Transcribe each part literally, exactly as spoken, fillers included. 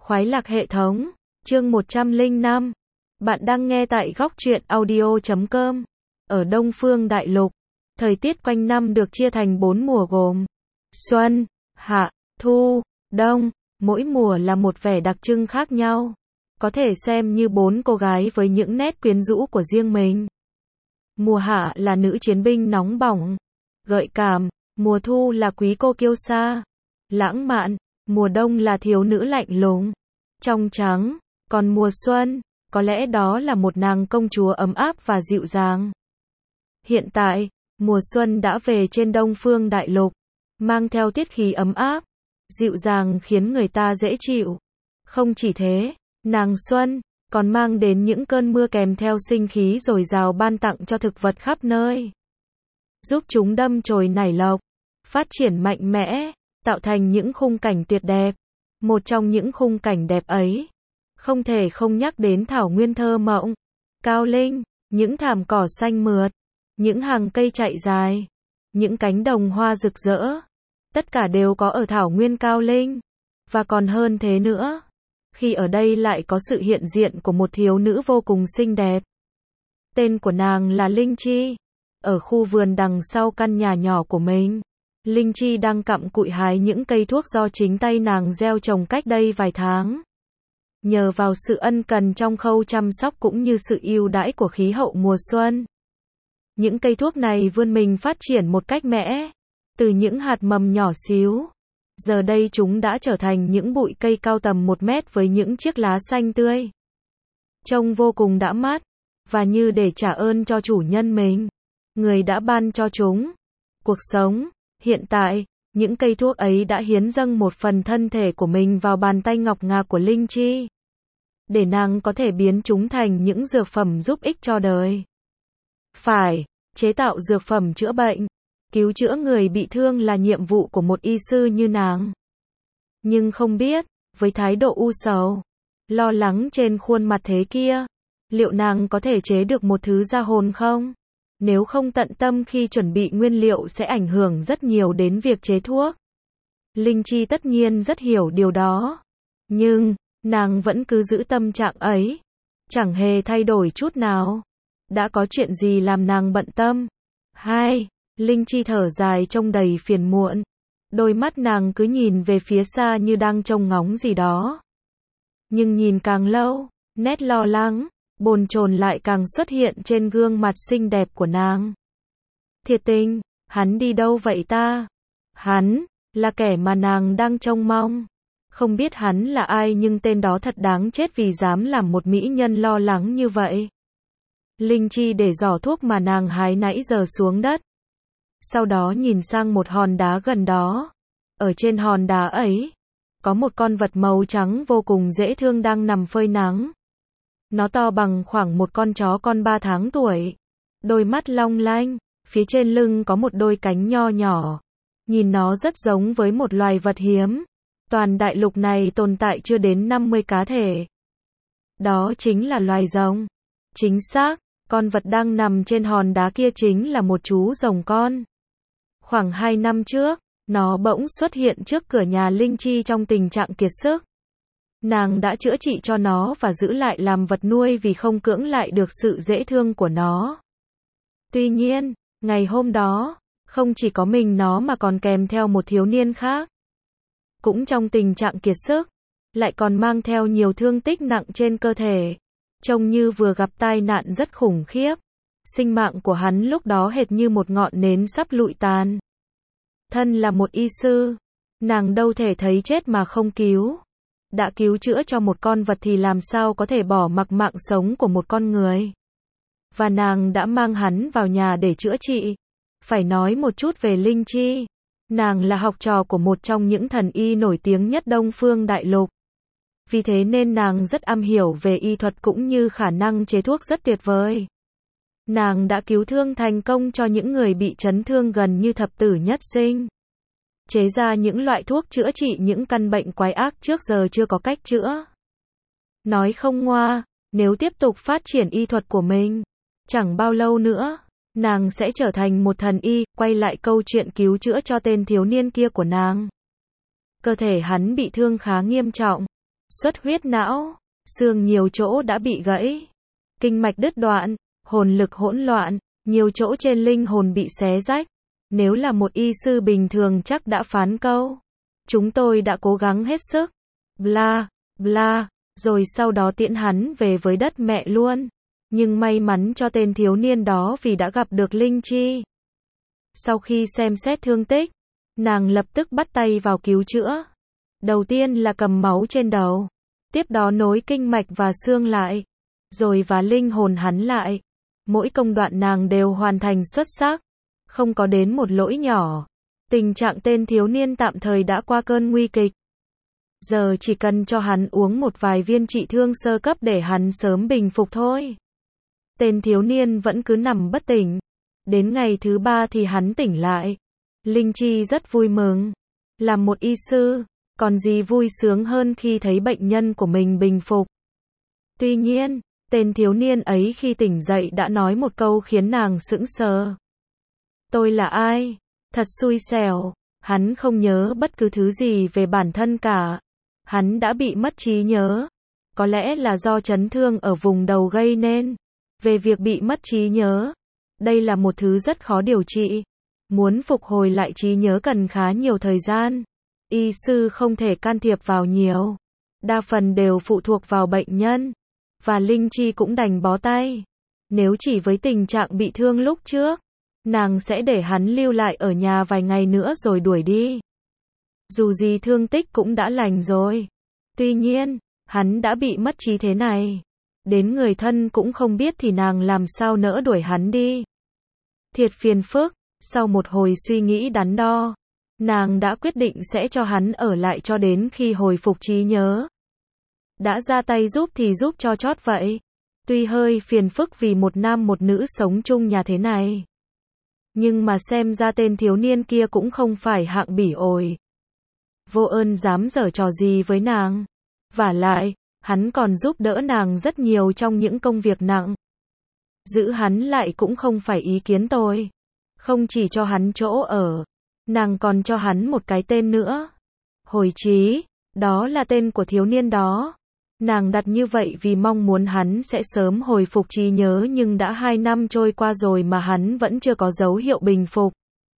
Khoái lạc hệ thống, chương một trăm lẻ năm. Bạn đang nghe tại góc truyện audio chấm com. Ở Đông Phương Đại Lục, thời tiết quanh năm được chia thành bốn mùa gồm xuân, hạ, thu, đông. Mỗi mùa là một vẻ đặc trưng khác nhau. Có thể xem như bốn cô gái với những nét quyến rũ của riêng mình. Mùa hạ là nữ chiến binh nóng bỏng, gợi cảm. Mùa thu là quý cô kiêu sa, lãng mạn. Mùa đông là thiếu nữ lạnh lùng, trong trắng. Còn mùa xuân, có lẽ đó là một nàng công chúa ấm áp và dịu dàng. Hiện tại, mùa xuân đã về trên Đông Phương Đại Lục, mang theo tiết khí ấm áp, dịu dàng khiến người ta dễ chịu. Không chỉ thế, nàng xuân còn mang đến những cơn mưa kèm theo sinh khí dồi dào ban tặng cho thực vật khắp nơi, giúp chúng đâm chồi nảy lộc, phát triển mạnh mẽ, tạo thành những khung cảnh tuyệt đẹp. Một trong những khung cảnh đẹp ấy, không thể không nhắc đến thảo nguyên thơ mộng, cao linh, những thảm cỏ xanh mượt, những hàng cây chạy dài, những cánh đồng hoa rực rỡ. Tất cả đều có ở thảo nguyên cao linh. Và còn hơn thế nữa, khi ở đây lại có sự hiện diện của một thiếu nữ vô cùng xinh đẹp. Tên của nàng là Linh Chi. Ở khu vườn đằng sau căn nhà nhỏ của mình, Linh Chi đang cặm cụi hái những cây thuốc do chính tay nàng gieo trồng cách đây vài tháng. Nhờ vào sự ân cần trong khâu chăm sóc cũng như sự ưu đãi của khí hậu mùa xuân, những cây thuốc này vươn mình phát triển một cách mẽ. Từ những hạt mầm nhỏ xíu, giờ đây chúng đã trở thành những bụi cây cao tầm một mét với những chiếc lá xanh tươi, trông vô cùng đã mắt. Và như để trả ơn cho chủ nhân mình, người đã ban cho chúng cuộc sống, hiện tại, những cây thuốc ấy đã hiến dâng một phần thân thể của mình vào bàn tay ngọc ngà của Linh Chi, để nàng có thể biến chúng thành những dược phẩm giúp ích cho đời. Phải, chế tạo dược phẩm chữa bệnh, cứu chữa người bị thương là nhiệm vụ của một y sư như nàng. Nhưng không biết, với thái độ u sầu, lo lắng trên khuôn mặt thế kia, liệu nàng có thể chế được một thứ ra hồn không? Nếu không tận tâm khi chuẩn bị nguyên liệu sẽ ảnh hưởng rất nhiều đến việc chế thuốc. Linh Chi tất nhiên rất hiểu điều đó. Nhưng, nàng vẫn cứ giữ tâm trạng ấy, chẳng hề thay đổi chút nào. Đã có chuyện gì làm nàng bận tâm? Hai, Linh Chi thở dài trông đầy phiền muộn. Đôi mắt nàng cứ nhìn về phía xa như đang trông ngóng gì đó. Nhưng nhìn càng lâu, nét lo lắng, bồn chồn lại càng xuất hiện trên gương mặt xinh đẹp của nàng. Thiệt tình, hắn đi đâu vậy ta? Hắn là kẻ mà nàng đang trông mong. Không biết hắn là ai nhưng tên đó thật đáng chết vì dám làm một mỹ nhân lo lắng như vậy. Linh Chi để giỏ thuốc mà nàng hái nãy giờ xuống đất. Sau đó nhìn sang một hòn đá gần đó. Ở trên hòn đá ấy, có một con vật màu trắng vô cùng dễ thương đang nằm phơi nắng. Nó to bằng khoảng một con chó con ba tháng tuổi. Đôi mắt long lanh, phía trên lưng có một đôi cánh nho nhỏ. Nhìn nó rất giống với một loài vật hiếm. Toàn đại lục này tồn tại chưa đến năm mươi cá thể. Đó chính là loài rồng. Chính xác, con vật đang nằm trên hòn đá kia chính là một chú rồng con. Khoảng hai năm trước, nó bỗng xuất hiện trước cửa nhà Linh Chi trong tình trạng kiệt sức. Nàng đã chữa trị cho nó và giữ lại làm vật nuôi vì không cưỡng lại được sự dễ thương của nó. Tuy nhiên, ngày hôm đó, không chỉ có mình nó mà còn kèm theo một thiếu niên khác. Cũng trong tình trạng kiệt sức, lại còn mang theo nhiều thương tích nặng trên cơ thể. Trông như vừa gặp tai nạn rất khủng khiếp. Sinh mạng của hắn lúc đó hệt như một ngọn nến sắp lụi tàn. Thân là một y sư, nàng đâu thể thấy chết mà không cứu. Đã cứu chữa cho một con vật thì làm sao có thể bỏ mặc mạng sống của một con người. Và nàng đã mang hắn vào nhà để chữa trị. Phải nói một chút về Linh Chi. Nàng là học trò của một trong những thần y nổi tiếng nhất Đông Phương Đại Lục. Vì thế nên nàng rất am hiểu về y thuật cũng như khả năng chế thuốc rất tuyệt vời. Nàng đã cứu thương thành công cho những người bị chấn thương gần như thập tử nhất sinh. Chế ra những loại thuốc chữa trị những căn bệnh quái ác trước giờ chưa có cách chữa. Nói không ngoa, nếu tiếp tục phát triển y thuật của mình, chẳng bao lâu nữa, nàng sẽ trở thành một thần y. Quay lại câu chuyện cứu chữa cho tên thiếu niên kia của nàng. Cơ thể hắn bị thương khá nghiêm trọng. xuất huyết não, xương nhiều chỗ đã bị gãy, kinh mạch đứt đoạn, hồn lực hỗn loạn, nhiều chỗ trên linh hồn bị xé rách. Nếu là một y sư bình thường chắc đã phán câu. Chúng tôi đã cố gắng hết sức. Bla, bla, rồi sau đó tiễn hắn về với đất mẹ luôn. Nhưng may mắn cho tên thiếu niên đó vì đã gặp được Linh Chi. Sau khi xem xét thương tích, nàng lập tức bắt tay vào cứu chữa. Đầu tiên là cầm máu trên đầu, tiếp đó nối kinh mạch và xương lại, rồi và linh hồn hắn lại. Mỗi công đoạn nàng đều hoàn thành xuất sắc, không có đến một lỗi nhỏ. Tình trạng tên thiếu niên tạm thời đã qua cơn nguy kịch. Giờ chỉ cần cho hắn uống một vài viên trị thương sơ cấp để hắn sớm bình phục thôi. Tên thiếu niên vẫn cứ nằm bất tỉnh. Đến ngày thứ ba thì hắn tỉnh lại. Linh Chi rất vui mừng. Làm một y sư, còn gì vui sướng hơn khi thấy bệnh nhân của mình bình phục. Tuy nhiên, tên thiếu niên ấy khi tỉnh dậy đã nói một câu khiến nàng sững sờ. Tôi là ai? Thật xui xẻo. Hắn không nhớ bất cứ thứ gì về bản thân cả. Hắn đã bị mất trí nhớ. Có lẽ là do chấn thương ở vùng đầu gây nên. Về việc bị mất trí nhớ, đây là một thứ rất khó điều trị. Muốn phục hồi lại trí nhớ cần khá nhiều thời gian. Y sư không thể can thiệp vào nhiều. Đa phần đều phụ thuộc vào bệnh nhân. Và Linh Chi cũng đành bó tay. Nếu chỉ với tình trạng bị thương lúc trước, nàng sẽ để hắn lưu lại ở nhà vài ngày nữa rồi đuổi đi. Dù gì thương tích cũng đã lành rồi. Tuy nhiên, hắn đã bị mất trí thế này. Đến người thân cũng không biết thì nàng làm sao nỡ đuổi hắn đi. Thiệt phiền phức, sau một hồi suy nghĩ đắn đo, nàng đã quyết định sẽ cho hắn ở lại cho đến khi hồi phục trí nhớ. Đã ra tay giúp thì giúp cho chót vậy. Tuy hơi phiền phức vì một nam một nữ sống chung nhà thế này. Nhưng mà xem ra tên thiếu niên kia cũng không phải hạng bỉ ổi. Vô ơn dám giở trò gì với nàng. Vả lại, hắn còn giúp đỡ nàng rất nhiều trong những công việc nặng. Giữ hắn lại cũng không phải ý kiến tôi. Không chỉ cho hắn chỗ ở, nàng còn cho hắn một cái tên nữa. Hồi Chí, đó là tên của thiếu niên đó. Nàng đặt như vậy vì mong muốn hắn sẽ sớm hồi phục trí nhớ, nhưng đã hai năm trôi qua rồi mà hắn vẫn chưa có dấu hiệu bình phục.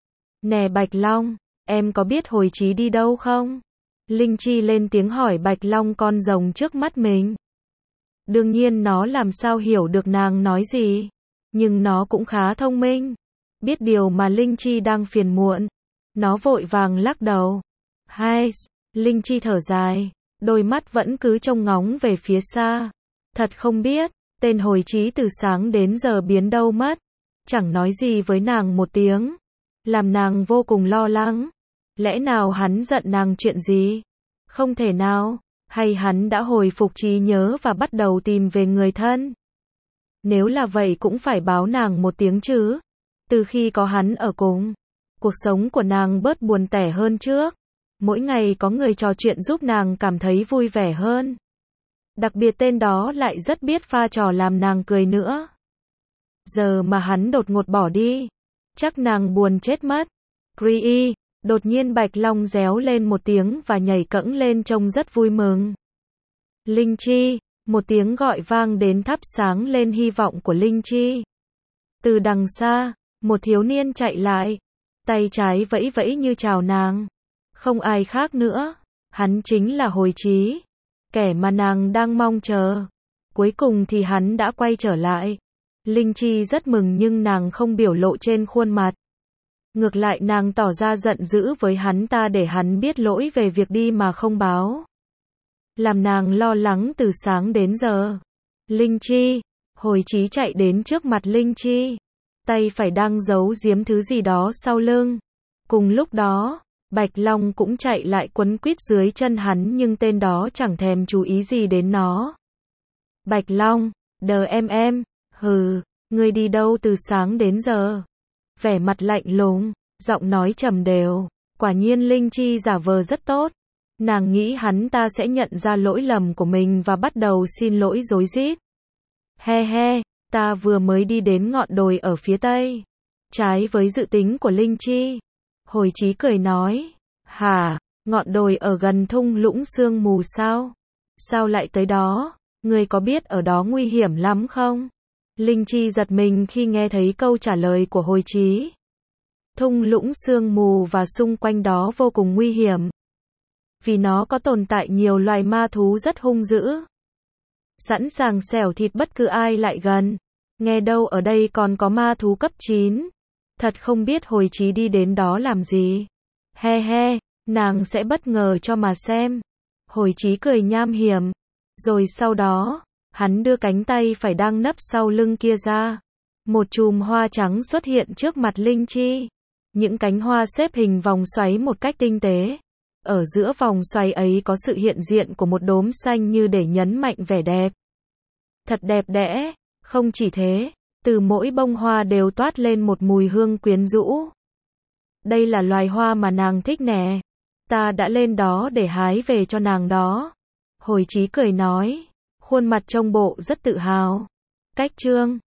Nè Bạch Long, em có biết Hồi Chí đi đâu không? Linh Chi lên tiếng hỏi Bạch Long con rồng trước mắt mình. Đương nhiên nó làm sao hiểu được nàng nói gì. Nhưng nó cũng khá thông minh. Biết điều mà Linh Chi đang phiền muộn. Nó vội vàng lắc đầu. Hai, Linh Chi thở dài. Đôi mắt vẫn cứ trông ngóng về phía xa. Thật không biết, tên Hồi Chí từ sáng đến giờ biến đâu mất. Chẳng nói gì với nàng một tiếng. Làm nàng vô cùng lo lắng. Lẽ nào hắn giận nàng chuyện gì? Không thể nào. Hay hắn đã hồi phục trí nhớ và bắt đầu tìm về người thân? Nếu là vậy cũng phải báo nàng một tiếng chứ. Từ khi có hắn ở cùng, cuộc sống của nàng bớt buồn tẻ hơn trước. Mỗi ngày có người trò chuyện giúp nàng cảm thấy vui vẻ hơn. Đặc biệt tên đó lại rất biết pha trò làm nàng cười nữa. Giờ mà hắn đột ngột bỏ đi, chắc nàng buồn chết mất. Cri, đột nhiên Bạch Long réo lên một tiếng và nhảy cẫng lên trông rất vui mừng. Linh Chi, một tiếng gọi vang đến thắp sáng lên hy vọng của Linh Chi. Từ đằng xa, một thiếu niên chạy lại, tay trái vẫy vẫy như chào nàng. Không ai khác nữa, hắn chính là Hồi Chí, kẻ mà nàng đang mong chờ. Cuối cùng thì hắn đã quay trở lại. Linh Chi rất mừng nhưng nàng không biểu lộ trên khuôn mặt. Ngược lại nàng tỏ ra giận dữ với hắn ta để hắn biết lỗi về việc đi mà không báo. Làm nàng lo lắng từ sáng đến giờ. Linh Chi, Hồi Chí chạy đến trước mặt Linh Chi. Tay phải đang giấu giếm thứ gì đó sau lưng. Cùng lúc đó, Bạch Long cũng chạy lại quấn quýt dưới chân hắn nhưng tên đó chẳng thèm chú ý gì đến nó. Bạch Long, đờ em em, hừ, ngươi đi đâu từ sáng đến giờ? Vẻ mặt lạnh lùng, giọng nói trầm đều. Quả nhiên Linh Chi giả vờ rất tốt. Nàng nghĩ hắn ta sẽ nhận ra lỗi lầm của mình và bắt đầu xin lỗi rối rít. He he, ta vừa mới đi đến ngọn đồi ở phía tây. Trái với dự tính của Linh Chi. Hồi Chí cười nói. Hả, ngọn đồi ở gần thung lũng sương mù sao? Sao lại tới đó? Ngươi có biết ở đó nguy hiểm lắm không? Linh Chi giật mình khi nghe thấy câu trả lời của Hồi Chí. Thung lũng sương mù và xung quanh đó vô cùng nguy hiểm. Vì nó có tồn tại nhiều loài ma thú rất hung dữ. Sẵn sàng xẻo thịt bất cứ ai lại gần. Nghe đâu ở đây còn có ma thú cấp chín. Thật không biết Hồi Chí đi đến đó làm gì. He he, nàng sẽ bất ngờ cho mà xem. Hồi Chí cười nham hiểm. Rồi sau đó, hắn đưa cánh tay phải đang nấp sau lưng kia ra. Một chùm hoa trắng xuất hiện trước mặt Linh Chi. Những cánh hoa xếp hình vòng xoáy một cách tinh tế. Ở giữa vòng xoáy ấy có sự hiện diện của một đốm xanh như để nhấn mạnh vẻ đẹp. Thật đẹp đẽ, không chỉ thế, từ mỗi bông hoa đều toát lên một mùi hương quyến rũ. Đây là loài hoa mà nàng thích nè. Ta đã lên đó để hái về cho nàng đó. Hồi Chí cười nói, khuôn mặt trông bộ rất tự hào. Cách chương